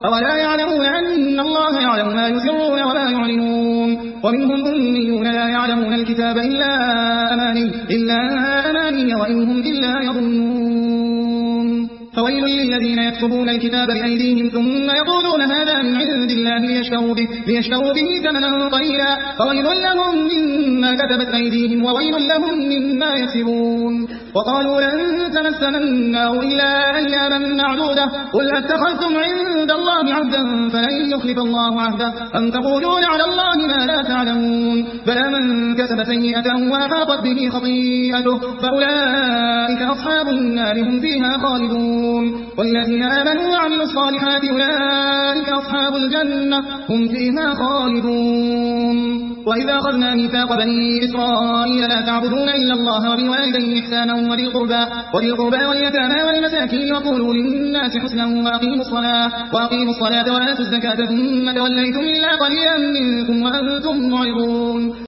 أولا يعلمون أن الله يعلم ما يسرون وما يعلنون ومنهم أميون لا يعلمون الكتاب إلا أماني وإن هم إلا يظنون فويل للذين يكتبون الكتاب بأيديهم ثم يقولون هذا من عند الله ليشتروا به ثمنا قليلا فويل لهم مما كتبت أيديهم وويل لهم مما يكسبون وقالوا لن تمسنا النار إلا أياما معدودة قل أتخذتم عند الله عهدا فلن يخلف الله عهده أم تقولون على الله ما لا تعلمون بلى من كسب سيئة وأحاطت به خطيئته فأولئك أصحاب النار هم فيها خالدون والذين آمنوا وعملوا الصالحات أولئك أصحاب الجنة هم فيها خالدون وإذا أخذنا ميثاق بني إسرائيل لا تعبدون إلا الله وبالوالدين إحسانا وذي القربى واليتامى والمساكين وقولوا للناس حسنا وأقيموا الصلاة وآتوا الزكاة ثم توليتم إلا قليلا منكم وأنتم معرضون